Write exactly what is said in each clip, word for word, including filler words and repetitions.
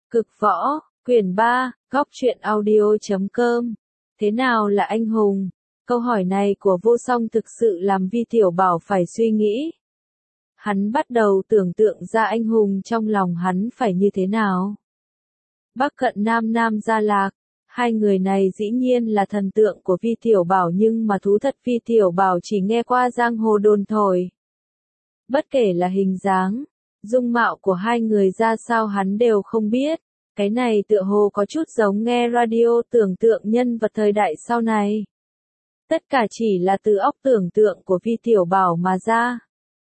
Cực võ, quyển ba, góc truyện audio chấm com. Thế nào là anh hùng? Câu hỏi này của Vô Song thực sự làm Vi Tiểu Bảo phải suy nghĩ. Hắn bắt đầu tưởng tượng ra anh hùng trong lòng hắn phải như thế nào. Bắc Cận Nam Nam Gia Lạc, hai người này dĩ nhiên là thần tượng của Vi Tiểu Bảo, nhưng mà thú thật Vi Tiểu Bảo chỉ nghe qua giang hồ đồn thổi. Bất kể là hình dáng, dung mạo của hai người ra sao hắn đều không biết. Cái này tựa hồ có chút giống nghe radio tưởng tượng nhân vật thời đại sau này. Tất cả chỉ là từ óc tưởng tượng của Vi Tiểu Bảo mà ra.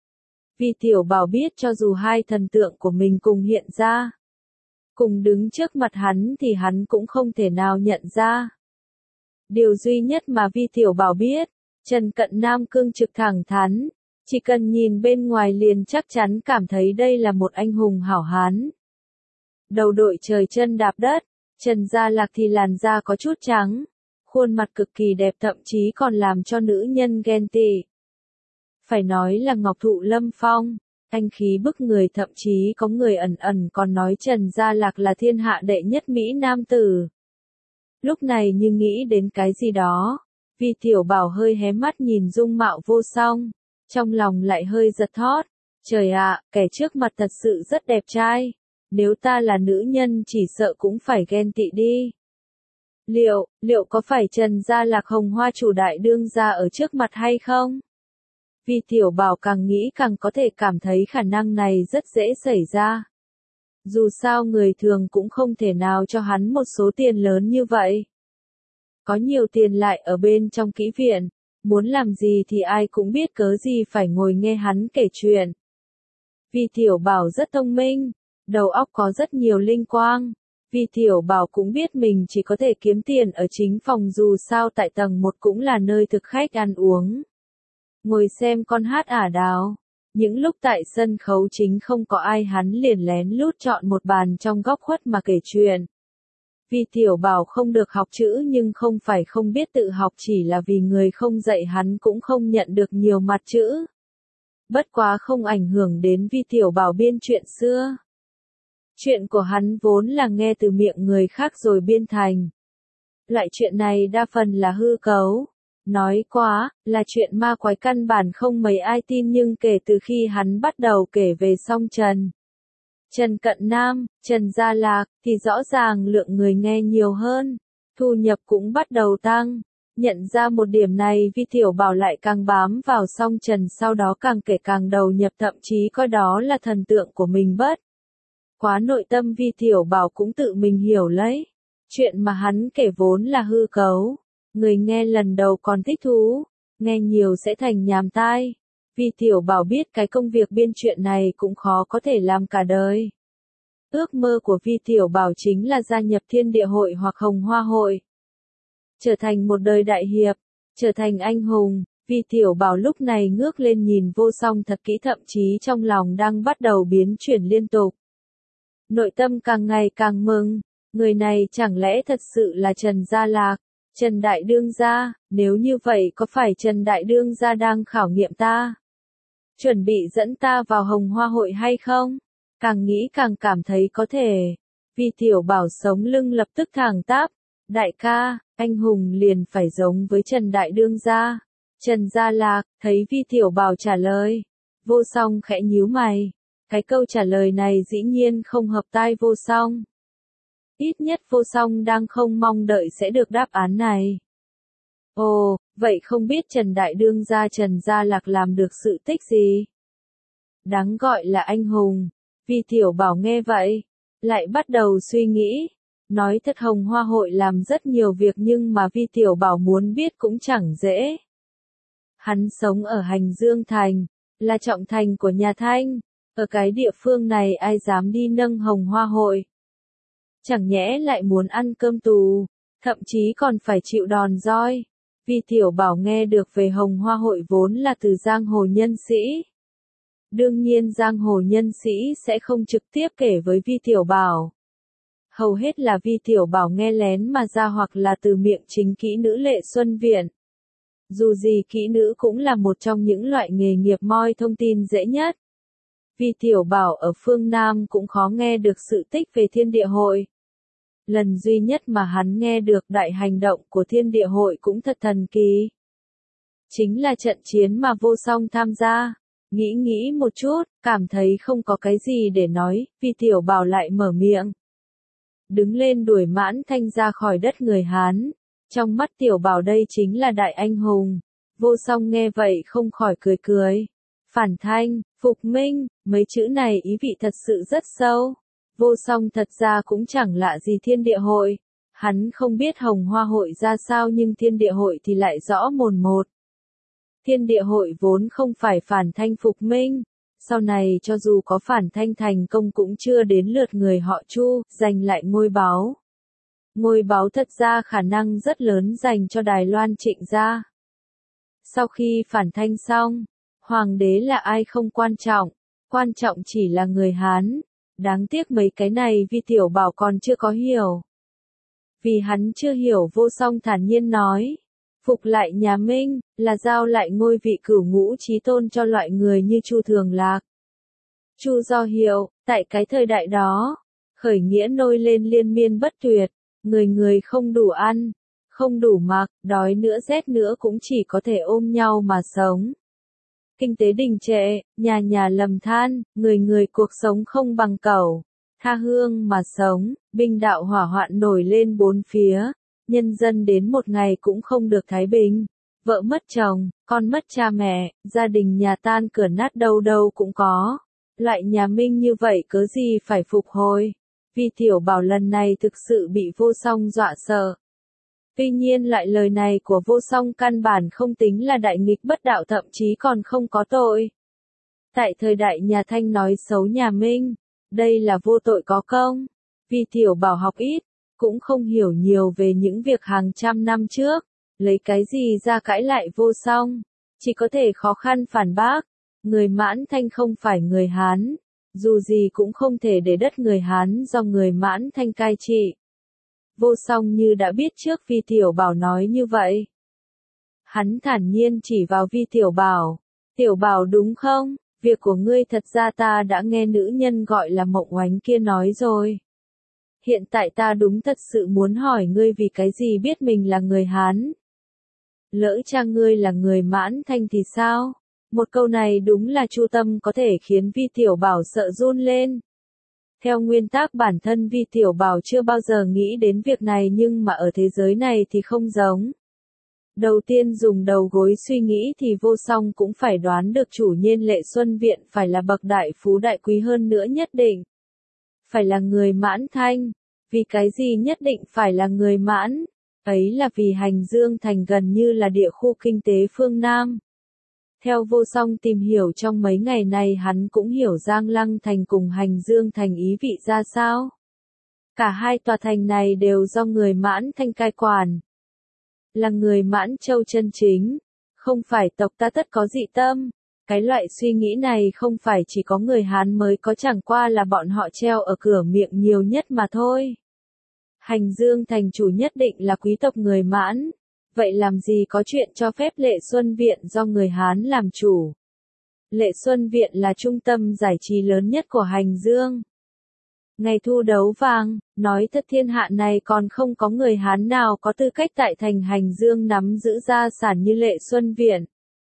Vi Tiểu Bảo biết cho dù hai thần tượng của mình cùng hiện ra, cùng đứng trước mặt hắn thì hắn cũng không thể nào nhận ra. Điều duy nhất mà Vi Tiểu Bảo biết, Trần Cận Nam cương trực thẳng thắn, chỉ cần nhìn bên ngoài liền chắc chắn cảm thấy đây là một anh hùng hảo hán. Đầu đội trời chân đạp đất, Trần Gia Lạc thì làn da có chút trắng, khuôn mặt cực kỳ đẹp, thậm chí còn làm cho nữ nhân ghen tị. Phải nói là ngọc thụ lâm phong, anh khí bức người, thậm chí có người ẩn ẩn còn nói Trần Gia Lạc là thiên hạ đệ nhất Mỹ nam tử. Lúc này như nghĩ đến cái gì đó, Vi Tiểu Bảo hơi hé mắt nhìn dung mạo Vô Song, trong lòng lại hơi giật thót. Trời ạ, kẻ trước mặt thật sự rất đẹp trai. Nếu ta là nữ nhân chỉ sợ cũng phải ghen tị đi. Liệu, liệu có phải Trần Gia Lạc hồng hoa chủ đại đương gia ở trước mặt hay không? Vi Tiểu Bảo càng nghĩ càng có thể cảm thấy khả năng này rất dễ xảy ra. Dù sao người thường cũng không thể nào cho hắn một số tiền lớn như vậy. Có nhiều tiền lại ở bên trong kỹ viện, muốn làm gì thì ai cũng biết, cớ gì phải ngồi nghe hắn kể chuyện. Vi Tiểu Bảo rất thông minh. Đầu óc có rất nhiều linh quang. Vi Tiểu Bảo cũng biết mình chỉ có thể kiếm tiền ở chính phòng, dù sao tại tầng một cũng là nơi thực khách ăn uống. Ngồi xem con hát ả đào. Những lúc tại sân khấu chính không có ai hắn liền lén lút chọn một bàn trong góc khuất mà kể chuyện. Vi Tiểu Bảo không được học chữ nhưng không phải không biết tự học, chỉ là vì người không dạy hắn cũng không nhận được nhiều mặt chữ. Bất quá không ảnh hưởng đến Vi Tiểu Bảo biên chuyện xưa. Chuyện của hắn vốn là nghe từ miệng người khác rồi biên thành. Loại chuyện này đa phần là hư cấu. Nói quá, là chuyện ma quái căn bản không mấy ai tin, nhưng kể từ khi hắn bắt đầu kể về Song Trần, Trần Cận Nam, Trần Gia Lạc, thì rõ ràng lượng người nghe nhiều hơn. Thu nhập cũng bắt đầu tăng. Nhận ra một điểm này, Vi Tiểu Bảo lại càng bám vào Song Trần, sau đó càng kể càng đầu nhập, thậm chí coi đó là thần tượng của mình bất. Quá nội tâm Vi Tiểu Bảo cũng tự mình hiểu lấy. Chuyện mà hắn kể vốn là hư cấu. Người nghe lần đầu còn thích thú, nghe nhiều sẽ thành nhàm tai. Vi Tiểu Bảo biết cái công việc biên chuyện này cũng khó có thể làm cả đời. Ước mơ của Vi Tiểu Bảo chính là gia nhập Thiên Địa Hội hoặc Hồng Hoa Hội. Trở thành một đời đại hiệp, trở thành anh hùng. Vi Tiểu Bảo lúc này ngước lên nhìn Vô Song thật kỹ, thậm chí trong lòng đang bắt đầu biến chuyển liên tục. Nội tâm càng ngày càng mừng, người này chẳng lẽ thật sự là Trần Gia Lạc, Trần Đại Đương Gia? Nếu như vậy có phải Trần Đại Đương Gia đang khảo nghiệm ta? Chuẩn bị dẫn ta vào Hồng Hoa Hội hay không? Càng nghĩ càng cảm thấy có thể. Vi Tiểu Bảo sống lưng lập tức thẳng tắp. Đại ca, anh hùng liền phải giống với Trần Đại Đương Gia. Trần Gia Lạc, thấy Vi Tiểu Bảo trả lời. Vô Song khẽ nhíu mày. Cái câu trả lời này dĩ nhiên không hợp tai Vô Song. Ít nhất Vô Song đang không mong đợi sẽ được đáp án này. Ồ, vậy không biết Trần Đại Đương Gia Trần Gia Lạc làm được sự tích gì? Đáng gọi là anh hùng. Vi Tiểu Bảo nghe vậy, lại bắt đầu suy nghĩ. Nói thật, Hồng Hoa Hội làm rất nhiều việc nhưng mà Vi Tiểu Bảo muốn biết cũng chẳng dễ. Hắn sống ở Hành Dương Thành, là trọng thành của nhà Thanh. Ở cái địa phương này ai dám đi nâng Hồng Hoa Hội? Chẳng nhẽ lại muốn ăn cơm tù, thậm chí còn phải chịu đòn roi. Vi Tiểu Bảo nghe được về Hồng Hoa Hội vốn là từ giang hồ nhân sĩ. Đương nhiên giang hồ nhân sĩ sẽ không trực tiếp kể với Vi Tiểu Bảo. Hầu hết là Vi Tiểu Bảo nghe lén mà ra, hoặc là từ miệng chính kỹ nữ Lệ Xuân Viện. Dù gì kỹ nữ cũng là một trong những loại nghề nghiệp moi thông tin dễ nhất. Vi Tiểu Bảo ở phương Nam cũng khó nghe được sự tích về thiên địa hội. Lần duy nhất mà hắn nghe được đại hành động của thiên địa hội cũng thật thần kỳ. Chính là trận chiến mà Vô Song tham gia. Nghĩ nghĩ một chút, cảm thấy không có cái gì để nói, Vi Tiểu Bảo lại mở miệng. Đứng lên đuổi Mãn Thanh ra khỏi đất người Hán. Trong mắt Tiểu Bảo đây chính là đại anh hùng. Vô Song nghe vậy không khỏi cười cười. Phản Thanh, phục minh, mấy chữ này ý vị thật sự rất sâu. Vô Song thật ra cũng chẳng lạ gì thiên địa hội. Hắn không biết hồng hoa hội ra sao nhưng thiên địa hội thì lại rõ mồn một. Thiên địa hội vốn không phải Phản Thanh phục minh. Sau này cho dù có Phản Thanh thành công cũng chưa đến lượt người họ Chu giành lại ngôi báu. Ngôi báu thật ra khả năng rất lớn dành cho Đài Loan Trịnh gia. Sau khi Phản Thanh xong, hoàng đế là ai không quan trọng, quan trọng chỉ là người Hán. Đáng tiếc mấy cái này Vi Tiểu Bảo còn chưa có hiểu. Vì hắn chưa hiểu, Vô Song thản nhiên nói. Phục lại nhà Minh, là giao lại ngôi vị cửu ngũ chí tôn cho loại người như Chu Thường Lạc. Chu Do Hiệu, tại cái thời đại đó, khởi nghĩa nôi lên liên miên bất tuyệt, người người không đủ ăn, không đủ mặc, đói nữa rét nữa cũng chỉ có thể ôm nhau mà sống. Kinh tế đình trệ, nhà nhà lầm than, người người cuộc sống không bằng cẩu, tha hương mà sống, binh đạo hỏa hoạn nổi lên bốn phía, nhân dân đến một ngày cũng không được thái bình, vợ mất chồng, con mất cha mẹ, gia đình nhà tan cửa nát đâu đâu cũng có. Loại nhà Minh như vậy cớ gì phải phục hồi. Vi Tiểu Bảo lần này thực sự bị Vô Song dọa sợ. Tuy nhiên lại lời này của Vô Song căn bản không tính là đại nghịch bất đạo, thậm chí còn không có tội. Tại thời đại nhà Thanh nói xấu nhà Minh, đây là vô tội có công. Vi Tiểu Bảo học ít, cũng không hiểu nhiều về những việc hàng trăm năm trước, lấy cái gì ra cãi lại Vô Song, chỉ có thể khó khăn phản bác. Người Mãn Thanh không phải người Hán, dù gì cũng không thể để đất người Hán do người Mãn Thanh cai trị. Vô Song như đã biết trước Vi Tiểu Bảo nói như vậy. Hắn thản nhiên chỉ vào Vi Tiểu Bảo. Tiểu Bảo đúng không? Việc của ngươi thật ra ta đã nghe nữ nhân gọi là Mộng Oánh kia nói rồi. Hiện tại ta đúng thật sự muốn hỏi ngươi vì cái gì biết mình là người Hán. Lỡ cha ngươi là người Mãn Thanh thì sao? Một câu này đúng là chu tâm có thể khiến Vi Tiểu Bảo sợ run lên. Theo nguyên tắc bản thân Vi Tiểu Bảo chưa bao giờ nghĩ đến việc này nhưng mà ở thế giới này thì không giống. Đầu tiên dùng đầu gối suy nghĩ thì Vô Song cũng phải đoán được chủ nhân Lệ Xuân Viện phải là bậc đại phú đại quý hơn nữa nhất định. Phải là người Mãn Thanh. Vì cái gì nhất định phải là người Mãn? Ấy là vì Hành Dương Thành gần như là địa khu kinh tế phương Nam. Theo Vô Song tìm hiểu trong mấy ngày này hắn cũng hiểu Giang Lăng Thành cùng Hành Dương Thành ý vị ra sao. Cả hai tòa thành này đều do người Mãn Thanh cai quản. Là người Mãn Châu chân chính, không phải tộc ta tất có dị tâm. Cái loại suy nghĩ này không phải chỉ có người Hán mới có, chẳng qua là bọn họ treo ở cửa miệng nhiều nhất mà thôi. Hành Dương Thành chủ nhất định là quý tộc người Mãn. Vậy làm gì có chuyện cho phép Lệ Xuân Viện do người Hán làm chủ. Lệ Xuân Viện là trung tâm giải trí lớn nhất của Hành Dương. Ngày thu đấu vàng, nói thật thiên hạ này còn không có người Hán nào có tư cách tại thành Hành Dương nắm giữ gia sản như Lệ Xuân Viện.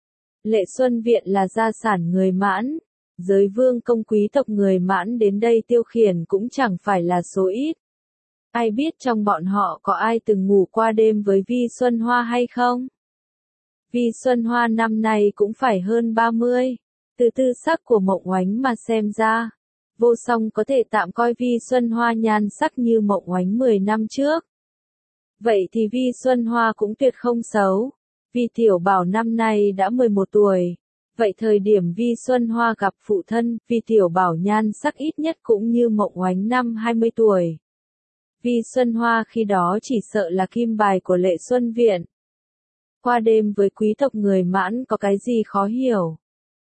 Lệ Xuân Viện là gia sản người Mãn. Giới vương công quý tộc người Mãn đến đây tiêu khiển cũng chẳng phải là số ít. Ai biết trong bọn họ có ai từng ngủ qua đêm với Vi Xuân Hoa hay không? Vi Xuân Hoa năm nay cũng phải hơn ba mươi. Từ tư sắc của Mộng Oánh mà xem ra, Vô Song có thể tạm coi Vi Xuân Hoa nhan sắc như Mộng Oánh mười năm trước. Vậy thì Vi Xuân Hoa cũng tuyệt không xấu. Vi Tiểu Bảo năm nay đã mười một tuổi. Vậy thời điểm Vi Xuân Hoa gặp phụ thân, Vi Tiểu Bảo nhan sắc ít nhất cũng như Mộng Oánh năm hai mươi tuổi. Vi Xuân Hoa khi đó chỉ sợ là kim bài của Lệ Xuân Viện. Qua đêm với quý tộc người Mãn có cái gì khó hiểu?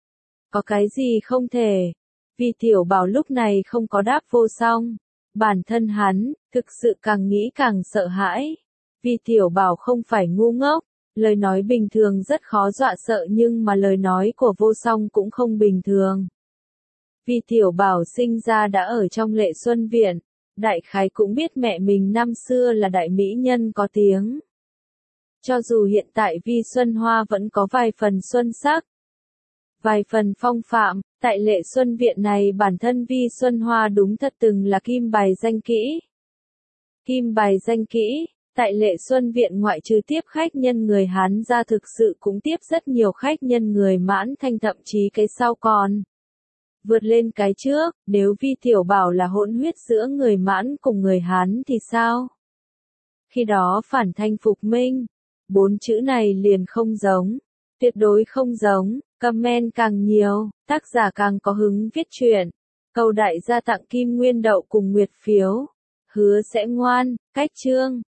Có cái gì không thể? Vi Tiểu Bảo lúc này không có đáp Vô Song. Bản thân hắn, thực sự càng nghĩ càng sợ hãi. Vi Tiểu Bảo không phải ngu ngốc. Lời nói bình thường rất khó dọa sợ nhưng mà lời nói của Vô Song cũng không bình thường. Vi Tiểu Bảo sinh ra đã ở trong Lệ Xuân Viện, đại khái cũng biết mẹ mình năm xưa là đại mỹ nhân có tiếng. Cho dù hiện tại Vi Xuân Hoa vẫn có vài phần xuân sắc, vài phần phong phạm, tại Lệ Xuân Viện này bản thân Vi Xuân Hoa đúng thật từng là kim bài danh kỹ. Kim bài danh kỹ, tại Lệ Xuân Viện ngoại trừ tiếp khách nhân người Hán ra thực sự cũng tiếp rất nhiều khách nhân người Mãn Thanh, thậm chí cái sau còn vượt lên cái trước. Nếu Vi Tiểu Bảo là hỗn huyết giữa người Mãn cùng người Hán thì sao? Khi đó phản thanh phục minh, bốn chữ này liền không giống, tuyệt đối không giống. Comment càng nhiều, tác giả càng có hứng viết truyện. Cầu đại gia tặng kim nguyên đậu cùng nguyệt phiếu, hứa sẽ ngoan. Cách chương